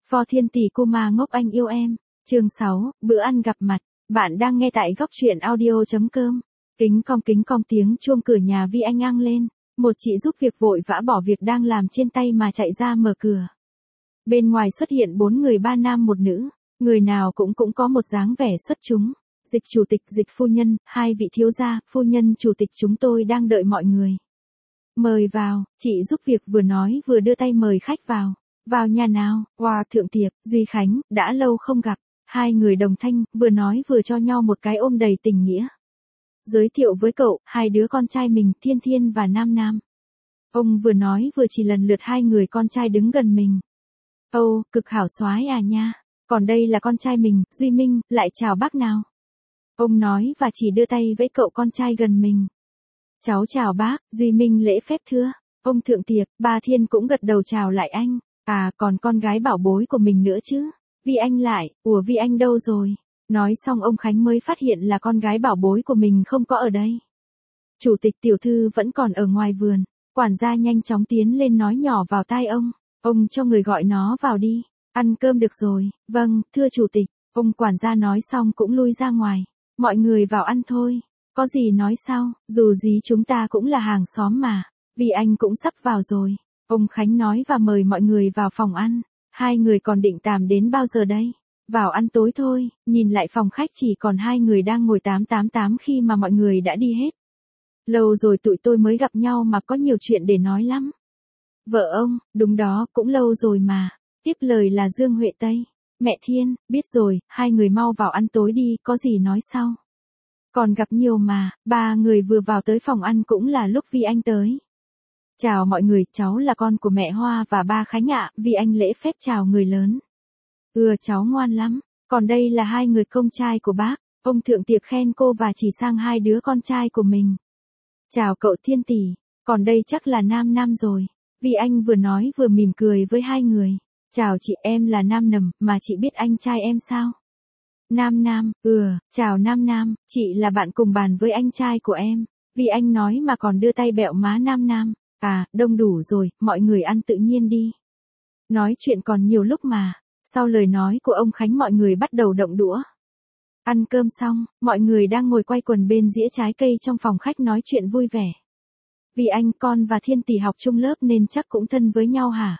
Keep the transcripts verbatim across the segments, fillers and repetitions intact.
Phó Thiên Tỷ cô ma ngốc anh yêu em. Chương sáu, bữa ăn gặp mặt. Bạn đang nghe tại góc truyện audio chấm com. Kính cong kính cong tiếng chuông cửa nhà Vi Anh ang lên. Một chị giúp việc vội vã bỏ việc đang làm trên tay mà chạy ra mở cửa. Bên ngoài xuất hiện bốn người, ba nam một nữ. Người nào cũng cũng có một dáng vẻ xuất chúng. Dịch chủ tịch, dịch phu nhân, hai vị thiếu gia, phu nhân chủ tịch, chúng tôi đang đợi mọi người. Mời vào, chị giúp việc vừa nói vừa đưa tay mời khách vào. Vào nhà nào, Hoa Thượng Tiệp, Duy Khánh, đã lâu không gặp. Hai người đồng thanh, vừa nói vừa cho nhau một cái ôm đầy tình nghĩa. Giới thiệu với cậu, hai đứa con trai mình, Thiên Thiên và Nam Nam. Ông vừa nói vừa chỉ lần lượt hai người con trai đứng gần mình. Âu, cực hảo soái à nha. Còn đây là con trai mình, Duy Minh, lại chào bác nào. Ông nói và chỉ đưa tay với cậu con trai gần mình. Cháu chào bác, Duy Minh lễ phép thưa. Ông Thượng Tiệp, ba Thiên cũng gật đầu chào lại anh. À, còn con gái bảo bối của mình nữa chứ. Vi Anh lại, ủa Vi Anh đâu rồi? Nói xong ông Khánh mới phát hiện là con gái bảo bối của mình không có ở đây. Chủ tịch tiểu thư vẫn còn ở ngoài vườn. Quản gia nhanh chóng tiến lên nói nhỏ vào tai ông. Ông cho người gọi nó vào đi. Ăn cơm được rồi. Vâng, thưa chủ tịch. Ông quản gia nói xong cũng lui ra ngoài. Mọi người vào ăn thôi. Có gì nói sau, dù gì chúng ta cũng là hàng xóm mà. Vi Anh cũng sắp vào rồi. Ông Khánh nói và mời mọi người vào phòng ăn. Hai người còn định tạm đến bao giờ đây? Vào ăn tối thôi, nhìn lại phòng khách chỉ còn hai người đang ngồi tám tám tám khi mà mọi người đã đi hết. Lâu rồi tụi tôi mới gặp nhau mà có nhiều chuyện để nói lắm. Vợ ông, đúng đó, cũng lâu rồi mà. Tiếp lời là Dương Huệ Tây. Mẹ Thiên, biết rồi, hai người mau vào ăn tối đi, có gì nói sau. Còn gặp nhiều mà, ba người vừa vào tới phòng ăn cũng là lúc Vi Anh tới. Chào mọi người, cháu là con của mẹ Hoa và ba Khánh ạ, Vi Anh lễ phép chào người lớn. Ừ, cháu ngoan lắm, còn đây là hai người công trai của bác, ông Thượng Tiệp khen cô và chỉ sang hai đứa con trai của mình. Chào cậu Thiên Tỷ, còn đây chắc là Nam Nam rồi. Vi Anh vừa nói vừa mỉm cười với hai người. Chào chị, em là Nam Nầm, mà chị biết anh trai em sao? Nam Nam, ừ, chào Nam Nam, chị là bạn cùng bàn với anh trai của em. Vi Anh nói mà còn đưa tay bẹo má Nam Nam. À, đông đủ rồi, mọi người ăn tự nhiên đi. Nói chuyện còn nhiều lúc mà. Sau lời nói của ông Khánh mọi người bắt đầu động đũa. Ăn cơm xong, mọi người đang ngồi quay quần bên dĩa trái cây trong phòng khách nói chuyện vui vẻ. Vì anh, con và Thiên Tỷ học chung lớp nên chắc cũng thân với nhau hả?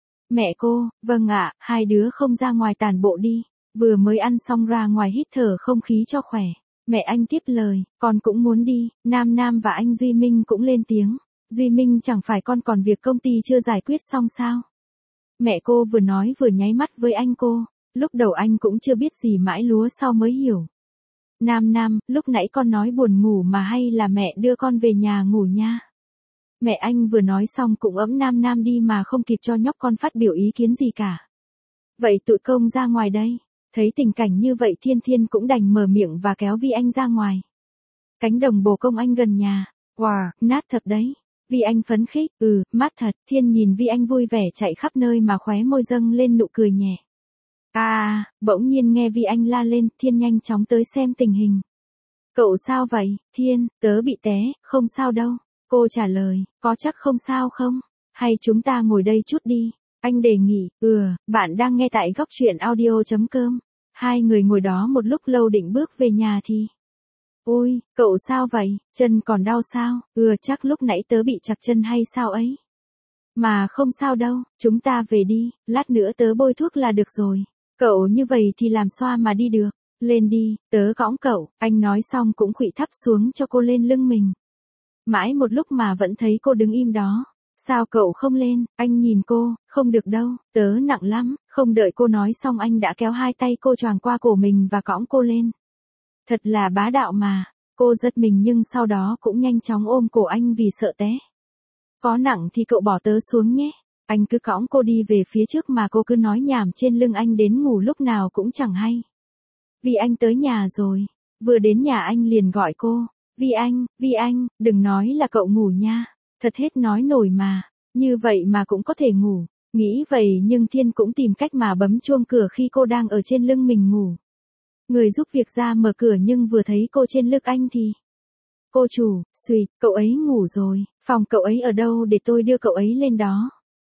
Mẹ cô, vâng ạ, hai đứa không ra ngoài tản bộ đi. Vừa mới ăn xong ra ngoài hít thở không khí cho khỏe. Mẹ anh tiếp lời, con cũng muốn đi. Nam Nam và anh Duy Minh cũng lên tiếng. Duy Minh, chẳng phải con còn việc công ty chưa giải quyết xong sao? Mẹ cô vừa nói vừa nháy mắt với anh cô. Lúc đầu anh cũng chưa biết gì mãi lúa sau mới hiểu. Nam Nam, lúc nãy con nói buồn ngủ mà hay là mẹ đưa con về nhà ngủ nha? Mẹ anh vừa nói xong cũng ấm Nam Nam đi mà không kịp cho nhóc con phát biểu ý kiến gì cả. Vậy tụi công ra ngoài đây. Thấy tình cảnh như vậy Thiên Thiên cũng đành mở miệng và kéo Vi Anh ra ngoài. Cánh đồng bồ công anh gần nhà. Wow, nát thật đấy. Vi Anh phấn khích, ừ, mát thật. Thiên nhìn Vi Anh vui vẻ chạy khắp nơi mà khóe môi dâng lên nụ cười nhẹ. À, bỗng nhiên nghe Vi Anh la lên, Thiên nhanh chóng tới xem tình hình. Cậu sao vậy, Thiên, tớ bị té, không sao đâu. Cô trả lời, có chắc không sao không? Hay chúng ta ngồi đây chút đi. Anh đề nghị, ừ, bạn đang nghe tại góc truyện audio chấm com. Hai người ngồi đó một lúc lâu định bước về nhà thì. Ôi, cậu sao vậy, chân còn đau sao? Ừ, chắc lúc nãy tớ bị chặt chân hay sao ấy. Mà không sao đâu, chúng ta về đi, lát nữa tớ bôi thuốc là được rồi. Cậu như vậy thì làm xoa mà đi được. Lên đi, tớ cõng cậu. Anh nói xong cũng khuỵu thấp xuống cho cô lên lưng mình. Mãi một lúc mà vẫn thấy cô đứng im đó. Sao cậu không lên? Anh nhìn cô, không được đâu, tớ nặng lắm. Không đợi cô nói xong anh đã kéo hai tay cô choàng qua cổ mình và cõng cô lên. Thật là bá đạo mà. Cô giật mình nhưng sau đó cũng nhanh chóng ôm cổ anh vì sợ té. Có nặng thì cậu bỏ tớ xuống nhé. Anh cứ cõng cô đi về phía trước mà cô cứ nói nhảm trên lưng anh đến ngủ lúc nào cũng chẳng hay. Vi Anh tới nhà rồi. Vừa đến nhà anh liền gọi cô. Vi Anh, Vi Anh, đừng nói là cậu ngủ nha. Thật hết nói nổi mà. Như vậy mà cũng có thể ngủ. Nghĩ vậy nhưng Thiên cũng tìm cách mà bấm chuông cửa khi cô đang ở trên lưng mình ngủ. Người giúp việc ra mở cửa nhưng vừa thấy cô trên lưng anh thì. Cô chủ, suýt, cậu ấy ngủ rồi. Phòng cậu ấy ở đâu để tôi đưa cậu ấy lên đó.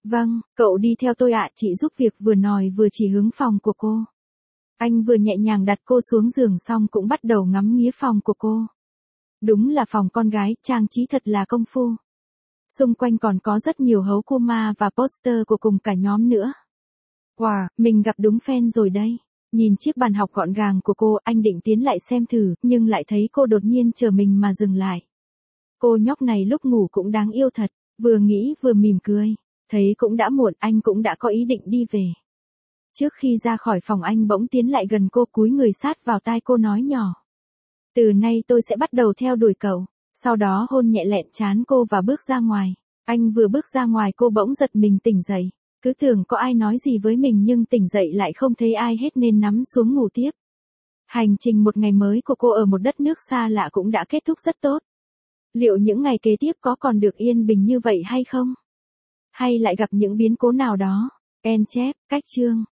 Vâng, cậu đi theo tôi ạ, chị giúp việc, vừa nói vừa chỉ hướng phòng của cô. Anh vừa nhẹ nhàng đặt cô xuống giường xong cũng bắt đầu ngắm nghía phòng của cô. Đúng là phòng con gái, trang trí thật là công phu. Xung quanh còn có rất nhiều hấu cô ma và poster của cùng cả nhóm nữa. Wow, mình gặp đúng fan rồi đây. Nhìn chiếc bàn học gọn gàng của cô, anh định tiến lại xem thử, nhưng lại thấy cô đột nhiên chờ mình mà dừng lại. Cô nhóc này lúc ngủ cũng đáng yêu thật, vừa nghĩ vừa mỉm cười. Thấy cũng đã muộn, anh cũng đã có ý định đi về. Trước khi ra khỏi phòng anh bỗng tiến lại gần cô, cúi người sát vào tai cô nói nhỏ. Từ nay tôi sẽ bắt đầu theo đuổi cậu. Sau đó hôn nhẹ lẹn trán cô và bước ra ngoài. Anh vừa bước ra ngoài cô bỗng giật mình tỉnh dậy. Cứ tưởng có ai nói gì với mình nhưng tỉnh dậy lại không thấy ai hết nên nắm xuống ngủ tiếp. Hành trình một ngày mới của cô ở một đất nước xa lạ cũng đã kết thúc rất tốt. Liệu những ngày kế tiếp có còn được yên bình như vậy hay không? Hay lại gặp những biến cố nào đó? En chép, cách chương.